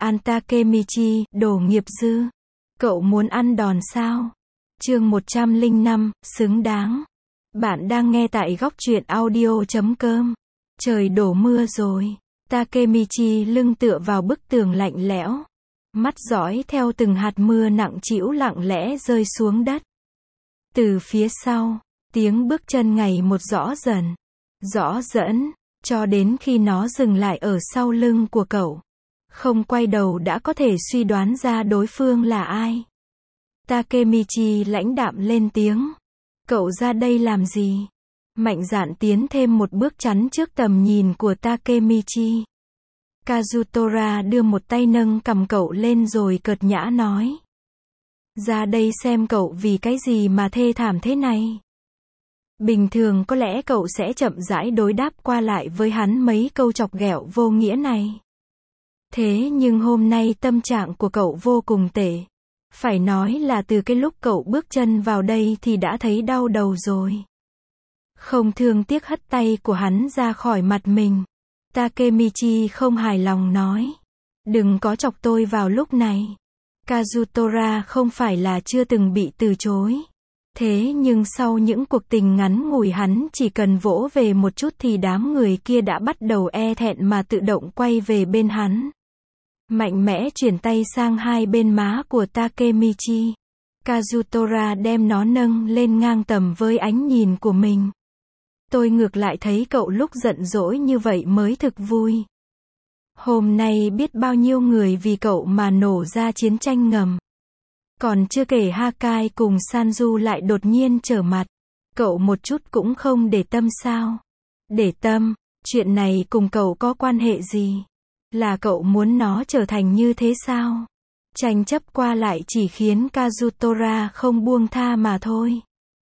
An Takemichi, đồ nghiệp dư. Cậu muốn ăn đòn sao? Chương 105, xứng đáng. Bạn đang nghe tại góc truyện audio.com. Trời đổ mưa rồi. Takemichi lưng tựa vào bức tường lạnh lẽo. Mắt dõi theo từng hạt mưa nặng trĩu lặng lẽ rơi xuống đất. Từ phía sau, tiếng bước chân ngày một rõ dần. Rõ dẫn, cho đến khi nó dừng lại ở sau lưng của cậu. Không quay đầu đã có thể suy đoán ra đối phương là ai. Takemichi lãnh đạm lên tiếng. Cậu ra đây làm gì? Mạnh dạn tiến thêm một bước chắn trước tầm nhìn của Takemichi. Kazutora đưa một tay nâng cằm cậu lên rồi cợt nhã nói. Ra đây xem cậu vì cái gì mà thê thảm thế này. Bình thường có lẽ cậu sẽ chậm rãi đối đáp qua lại với hắn mấy câu chọc ghẹo vô nghĩa này. Thế nhưng hôm nay tâm trạng của cậu vô cùng tệ. Phải nói là từ cái lúc cậu bước chân vào đây thì đã thấy đau đầu rồi. Không thương tiếc hất tay của hắn ra khỏi mặt mình. Takemichi không hài lòng nói. Đừng có chọc tôi vào lúc này. Kazutora không phải là chưa từng bị từ chối. Thế nhưng sau những cuộc tình ngắn ngủi hắn chỉ cần vỗ về một chút thì đám người kia đã bắt đầu e thẹn mà tự động quay về bên hắn. Mạnh mẽ chuyển tay sang hai bên má của Takemichi. Kazutora đem nó nâng lên ngang tầm với ánh nhìn của mình. Tôi ngược lại thấy cậu lúc giận dỗi như vậy mới thực vui. Hôm nay biết bao nhiêu người vì cậu mà nổ ra chiến tranh ngầm. Còn chưa kể Hakai cùng Sanju lại đột nhiên trở mặt. Cậu một chút cũng không để tâm sao? Để tâm, chuyện này cùng cậu có quan hệ gì? Là cậu muốn nó trở thành như thế sao? Tranh chấp qua lại chỉ khiến Kazutora không buông tha mà thôi.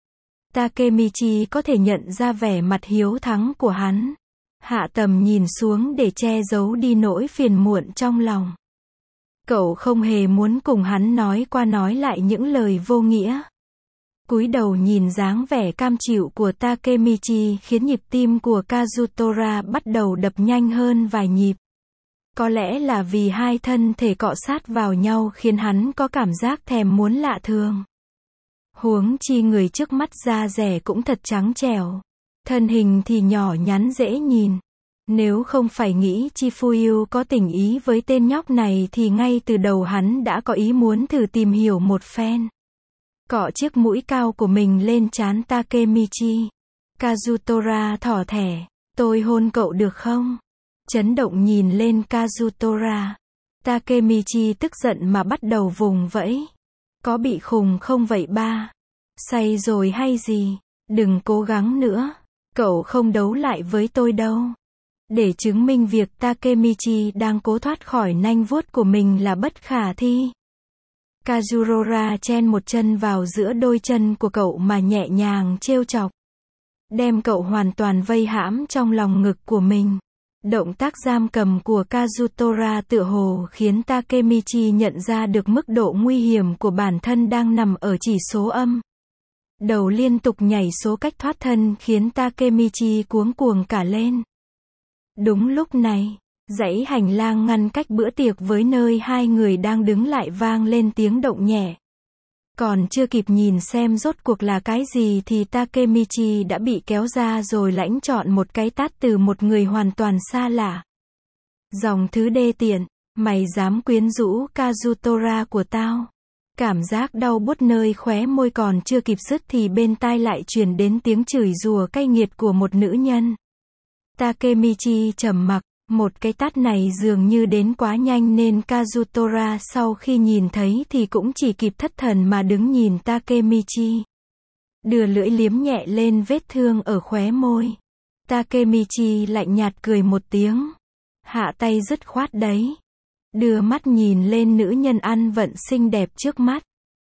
Takemichi có thể nhận ra vẻ mặt hiếu thắng của hắn. Hạ tầm nhìn xuống để che giấu đi nỗi phiền muộn trong lòng. Cậu không hề muốn cùng hắn nói qua nói lại những lời vô nghĩa. Cúi đầu nhìn dáng vẻ cam chịu của Takemichi khiến nhịp tim của Kazutora bắt đầu đập nhanh hơn vài nhịp. Có lẽ là vì hai thân thể cọ sát vào nhau khiến hắn có cảm giác thèm muốn lạ thường. Huống chi người trước mắt da dẻ cũng thật trắng trẻo. Thân hình thì nhỏ nhắn dễ nhìn. Nếu không phải nghĩ Chifuyu có tình ý với tên nhóc này thì ngay từ đầu hắn đã có ý muốn thử tìm hiểu một phen. Cọ chiếc mũi cao của mình lên trán Takemichi. Kazutora thỏ thẻ. Tôi hôn cậu được không? Chấn động nhìn lên Kazutora. Takemichi tức giận mà bắt đầu vùng vẫy. Có bị khùng không vậy ba? Say rồi hay gì? Đừng cố gắng nữa. Cậu không đấu lại với tôi đâu. Để chứng minh việc Takemichi đang cố thoát khỏi nanh vuốt của mình là bất khả thi. Kazurora chen một chân vào giữa đôi chân của cậu mà nhẹ nhàng trêu chọc. Đem cậu hoàn toàn vây hãm trong lòng ngực của mình. Động tác giam cầm của Kazutora tựa hồ khiến Takemichi nhận ra được mức độ nguy hiểm của bản thân đang nằm ở chỉ số âm. Đầu liên tục nhảy số cách thoát thân khiến Takemichi cuống cuồng cả lên. Đúng lúc này, dãy hành lang ngăn cách bữa tiệc với nơi hai người đang đứng lại vang lên tiếng động nhẹ. Còn chưa kịp nhìn xem rốt cuộc là cái gì thì Takemichi đã bị kéo ra rồi lãnh trọn một cái tát từ một người hoàn toàn xa lạ. Dòng thứ đê tiện, mày dám quyến rũ Kazutora của tao. Cảm giác đau buốt nơi khóe môi còn chưa kịp dứt thì bên tai lại truyền đến tiếng chửi rủa cay nghiệt của một nữ nhân. Takemichi trầm mặc, một cái tát này dường như đến quá nhanh nên Kazutora sau khi nhìn thấy thì cũng chỉ kịp thất thần mà đứng nhìn Takemichi. Đưa lưỡi liếm nhẹ lên vết thương ở khóe môi. Takemichi lạnh nhạt cười một tiếng. Hạ tay dứt khoát đấy. Đưa mắt nhìn lên nữ nhân ăn vận xinh đẹp trước mắt.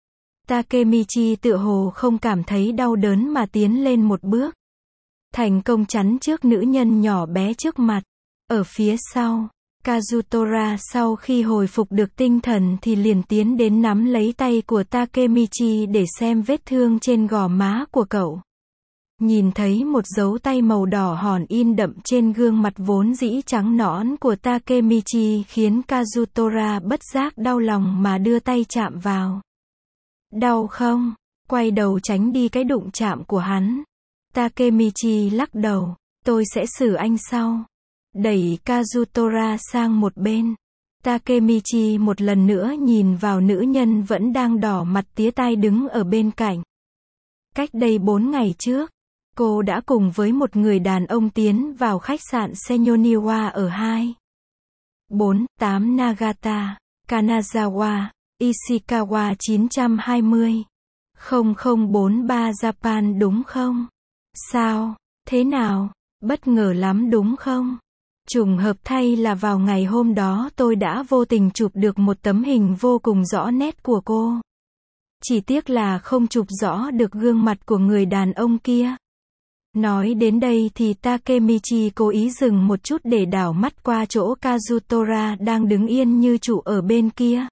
Takemichi tựa hồ không cảm thấy đau đớn mà tiến lên một bước. Thành công chắn trước nữ nhân nhỏ bé trước mặt. Ở phía sau, Kazutora sau khi hồi phục được tinh thần thì liền tiến đến nắm lấy tay của Takemichi để xem vết thương trên gò má của cậu. Nhìn thấy một dấu tay màu đỏ hòn in đậm trên gương mặt vốn dĩ trắng nõn của Takemichi khiến Kazutora bất giác đau lòng mà đưa tay chạm vào. Đau không? Quay đầu tránh đi cái đụng chạm của hắn. Takemichi lắc đầu. Tôi sẽ xử anh sau. Đẩy Kazutora sang một bên. Takemichi một lần nữa nhìn vào nữ nhân vẫn đang đỏ mặt tía tai đứng ở bên cạnh. Cách đây 4 ngày trước, cô đã cùng với một người đàn ông tiến vào khách sạn Senyoniwa ở 248 Nagata, Kanazawa, Ishikawa 920. 0043 Japan đúng không? Sao? Thế nào? Bất ngờ lắm đúng không? Trùng hợp thay là vào ngày hôm đó tôi đã vô tình chụp được một tấm hình vô cùng rõ nét của cô. Chỉ tiếc là không chụp rõ được gương mặt của người đàn ông kia. Nói đến đây thì Takemichi cố ý dừng một chút để đảo mắt qua chỗ Kazutora đang đứng yên như trụ ở bên kia.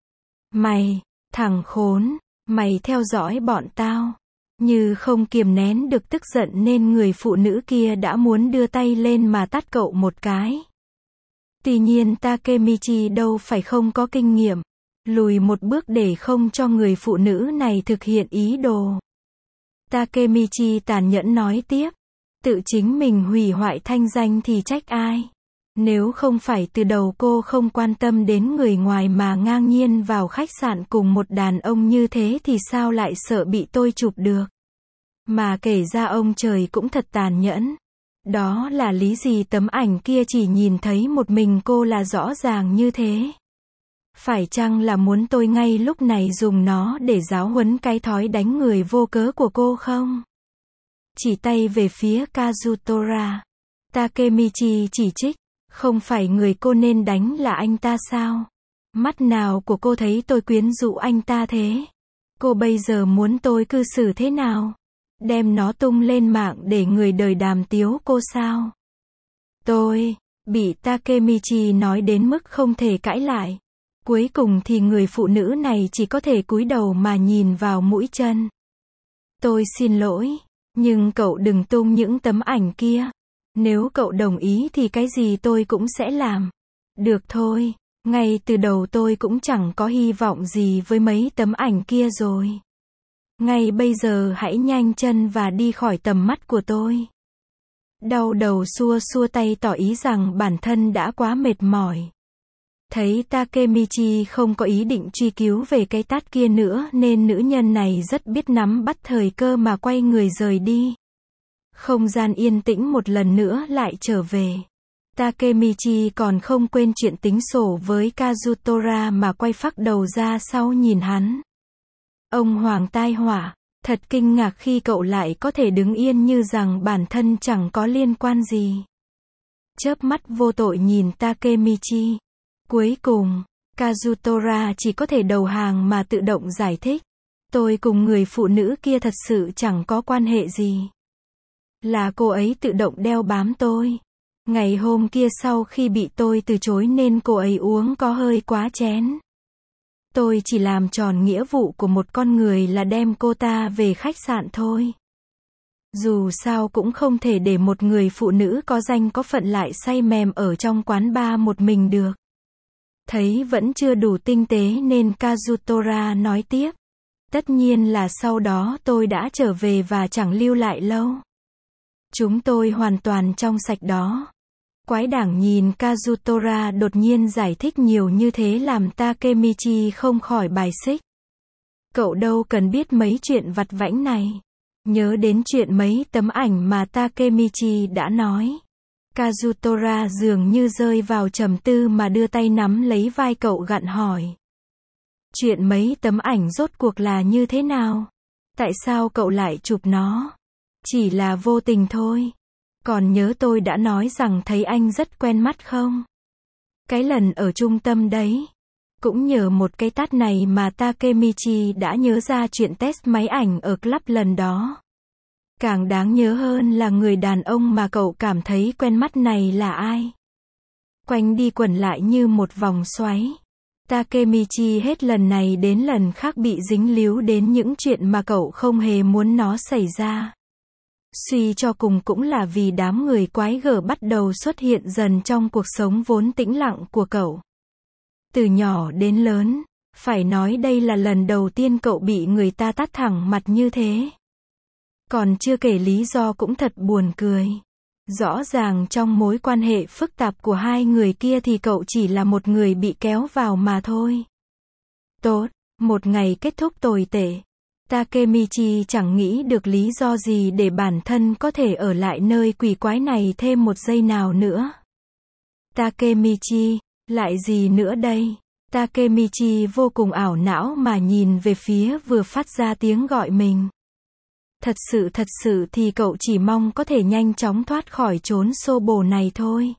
Mày, thằng khốn, mày theo dõi bọn tao. Như không kiềm nén được tức giận nên người phụ nữ kia đã muốn đưa tay lên mà tát cậu một cái. Tuy nhiên Takemichi đâu phải không có kinh nghiệm. Lùi một bước để không cho người phụ nữ này thực hiện ý đồ. Takemichi tàn nhẫn nói tiếp. Tự chính mình hủy hoại thanh danh thì trách ai? Nếu không phải từ đầu cô không quan tâm đến người ngoài mà ngang nhiên vào khách sạn cùng một đàn ông như thế thì sao lại sợ bị tôi chụp được? Mà kể ra ông trời cũng thật tàn nhẫn. Đó là lý gì tấm ảnh kia chỉ nhìn thấy một mình cô là rõ ràng như thế? Phải chăng là muốn tôi ngay lúc này dùng nó để giáo huấn cái thói đánh người vô cớ của cô không? Chỉ tay về phía Kazutora. Takemichi chỉ trích. Không phải người cô nên đánh là anh ta sao? Mắt nào của cô thấy tôi quyến rũ anh ta thế? Cô bây giờ muốn tôi cư xử thế nào? Đem nó tung lên mạng để người đời đàm tiếu cô sao? Tôi bị Takemichi nói đến mức không thể cãi lại. Cuối cùng thì người phụ nữ này chỉ có thể cúi đầu mà nhìn vào mũi chân. Tôi xin lỗi, nhưng cậu đừng tung những tấm ảnh kia. Nếu cậu đồng ý thì cái gì tôi cũng sẽ làm. Được thôi, ngay từ đầu tôi cũng chẳng có hy vọng gì với mấy tấm ảnh kia rồi. Ngay bây giờ hãy nhanh chân và đi khỏi tầm mắt của tôi. Đau đầu xua xua tay tỏ ý rằng bản thân đã quá mệt mỏi. Thấy Takemichi không có ý định truy cứu về cái tát kia nữa nên nữ nhân này rất biết nắm bắt thời cơ mà quay người rời đi. Không gian yên tĩnh một lần nữa lại trở về. Takemichi còn không quên chuyện tính sổ với Kazutora mà quay phác đầu ra sau nhìn hắn. Ông hoàng tai họa, thật kinh ngạc khi cậu lại có thể đứng yên như rằng bản thân chẳng có liên quan gì. Chớp mắt vô tội nhìn Takemichi. Cuối cùng, Kazutora chỉ có thể đầu hàng mà tự động giải thích. Tôi cùng người phụ nữ kia thật sự chẳng có quan hệ gì. Là cô ấy tự động đeo bám tôi. Ngày hôm kia sau khi bị tôi từ chối nên cô ấy uống có hơi quá chén. Tôi chỉ làm tròn nghĩa vụ của một con người là đem cô ta về khách sạn thôi. Dù sao cũng không thể để một người phụ nữ có danh có phận lại say mềm ở trong quán bar một mình được. Thấy vẫn chưa đủ tinh tế nên Kazutora nói tiếp. Tất nhiên là sau đó tôi đã trở về và chẳng lưu lại lâu. Chúng tôi hoàn toàn trong sạch đó. Quái đảng nhìn Kazutora đột nhiên giải thích nhiều như thế làm Takemichi không khỏi bài xích. Cậu đâu cần biết mấy chuyện vặt vãnh này. Nhớ đến chuyện mấy tấm ảnh mà Takemichi đã nói. Kazutora dường như rơi vào trầm tư mà đưa tay nắm lấy vai cậu gặng hỏi. Chuyện mấy tấm ảnh rốt cuộc là như thế nào? Tại sao cậu lại chụp nó? Chỉ là vô tình thôi. Còn nhớ tôi đã nói rằng thấy anh rất quen mắt không? Cái lần ở trung tâm đấy. Cũng nhờ một cái tát này mà Takemichi đã nhớ ra chuyện test máy ảnh ở club lần đó. Càng đáng nhớ hơn là người đàn ông mà cậu cảm thấy quen mắt này là ai. Quanh đi quẩn lại như một vòng xoáy. Takemichi hết lần này đến lần khác bị dính líu đến những chuyện mà cậu không hề muốn nó xảy ra. Suy cho cùng cũng là vì đám người quái gở bắt đầu xuất hiện dần trong cuộc sống vốn tĩnh lặng của cậu. Từ nhỏ đến lớn, phải nói đây là lần đầu tiên cậu bị người ta tát thẳng mặt như thế. Còn chưa kể lý do cũng thật buồn cười. Rõ ràng trong mối quan hệ phức tạp của hai người kia thì cậu chỉ là một người bị kéo vào mà thôi. Tốt, một ngày kết thúc tồi tệ. Takemichi chẳng nghĩ được lý do gì để bản thân có thể ở lại nơi quỷ quái này thêm một giây nào nữa. Takemichi, lại gì nữa đây? Takemichi vô cùng ảo não mà nhìn về phía vừa phát ra tiếng gọi mình. Thật sự thì cậu chỉ mong có thể nhanh chóng thoát khỏi chốn xô bồ này thôi.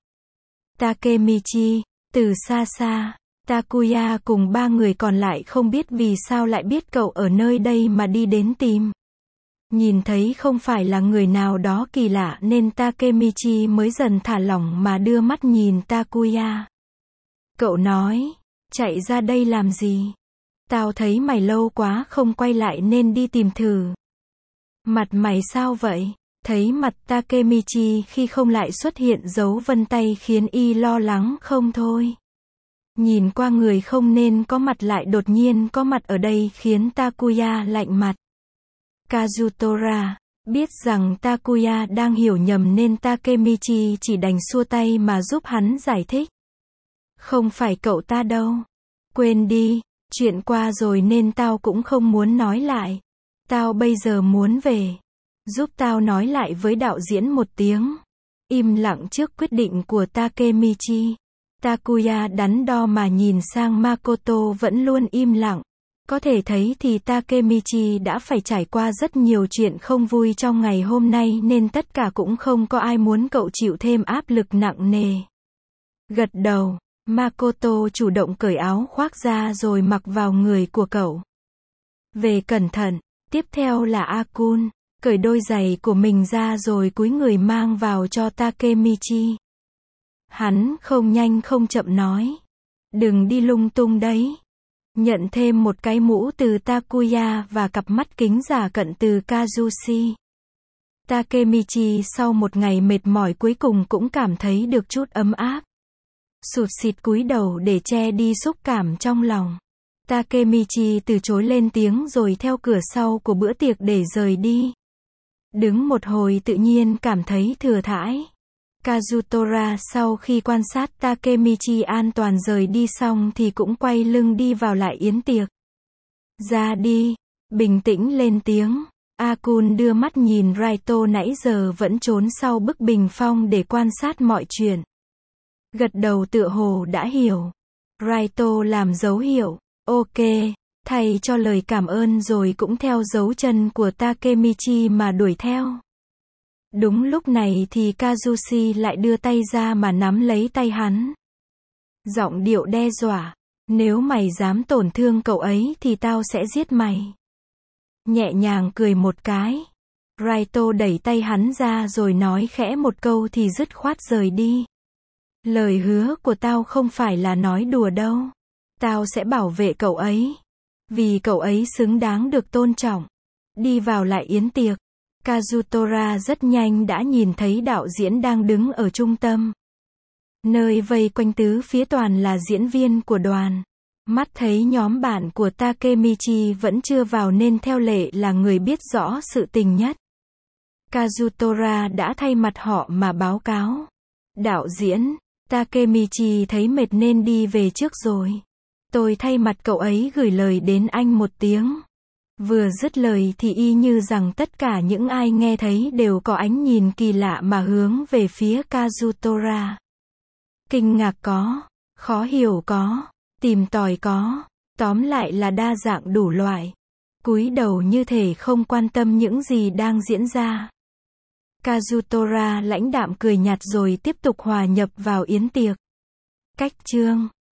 Takemichi, từ xa xa, Takuya cùng ba người còn lại không biết vì sao lại biết cậu ở nơi đây mà đi đến tìm. Nhìn thấy không phải là người nào đó kỳ lạ nên Takemichi mới dần thả lỏng mà đưa mắt nhìn Takuya. Cậu nói, chạy ra đây làm gì? Tao thấy mày lâu quá không quay lại nên đi tìm thử. Mặt mày sao vậy? Thấy mặt Takemichi khi không lại xuất hiện dấu vân tay khiến y lo lắng không thôi. Nhìn qua người không nên có mặt lại đột nhiên có mặt ở đây khiến Takuya lạnh mặt. Kazutora, biết rằng Takuya đang hiểu nhầm nên Takemichi chỉ đành xua tay mà giúp hắn giải thích. Không phải cậu ta đâu. Quên đi, chuyện qua rồi nên tao cũng không muốn nói lại. Tao bây giờ muốn về. Giúp tao nói lại với đạo diễn một tiếng. Im lặng trước quyết định của Takemichi. Takuya đắn đo mà nhìn sang Makoto vẫn luôn im lặng. Có thể thấy thì Takemichi đã phải trải qua rất nhiều chuyện không vui trong ngày hôm nay nên tất cả cũng không có ai muốn cậu chịu thêm áp lực nặng nề. Gật đầu, Makoto chủ động cởi áo khoác ra rồi mặc vào người của cậu. Về cẩn thận, tiếp theo là Akun, cởi đôi giày của mình ra rồi cúi người mang vào cho Takemichi. Hắn không nhanh không chậm nói. Đừng đi lung tung đấy. Nhận thêm một cái mũ từ Takuya và cặp mắt kính giả cận từ Kazushi. Takemichi sau một ngày mệt mỏi cuối cùng cũng cảm thấy được chút ấm áp. Sụt sịt cúi đầu để che đi xúc cảm trong lòng. Takemichi từ chối lên tiếng rồi theo cửa sau của bữa tiệc để rời đi. Đứng một hồi tự nhiên cảm thấy thừa thãi. Kazutora sau khi quan sát Takemichi an toàn rời đi xong thì cũng quay lưng đi vào lại yến tiệc. Ra đi, bình tĩnh lên tiếng. Akun đưa mắt nhìn Raito nãy giờ vẫn trốn sau bức bình phong để quan sát mọi chuyện. Gật đầu tựa hồ đã hiểu. Raito làm dấu hiệu, ok, thay cho lời cảm ơn rồi cũng theo dấu chân của Takemichi mà đuổi theo. Đúng lúc này thì Kazushi lại đưa tay ra mà nắm lấy tay hắn. Giọng điệu đe dọa, nếu mày dám tổn thương cậu ấy thì tao sẽ giết mày. Nhẹ nhàng cười một cái. Raito đẩy tay hắn ra rồi nói khẽ một câu thì dứt khoát rời đi. Lời hứa của tao không phải là nói đùa đâu. Tao sẽ bảo vệ cậu ấy. Vì cậu ấy xứng đáng được tôn trọng. Đi vào lại yến tiệc. Kazutora rất nhanh đã nhìn thấy đạo diễn đang đứng ở trung tâm. Nơi vây quanh tứ phía toàn là diễn viên của đoàn. Mắt thấy nhóm bạn của Takemichi vẫn chưa vào nên theo lệ là người biết rõ sự tình nhất. Kazutora đã thay mặt họ mà báo cáo. Đạo diễn, Takemichi thấy mệt nên đi về trước rồi. Tôi thay mặt cậu ấy gửi lời đến anh một tiếng. Vừa dứt lời thì y như rằng tất cả những ai nghe thấy đều có ánh nhìn kỳ lạ mà hướng về phía Kazutora. Kinh ngạc có, khó hiểu có, tìm tòi có, tóm lại là đa dạng đủ loại. Cúi đầu như thể không quan tâm những gì đang diễn ra. Kazutora lãnh đạm cười nhạt rồi tiếp tục hòa nhập vào yến tiệc. Cách chương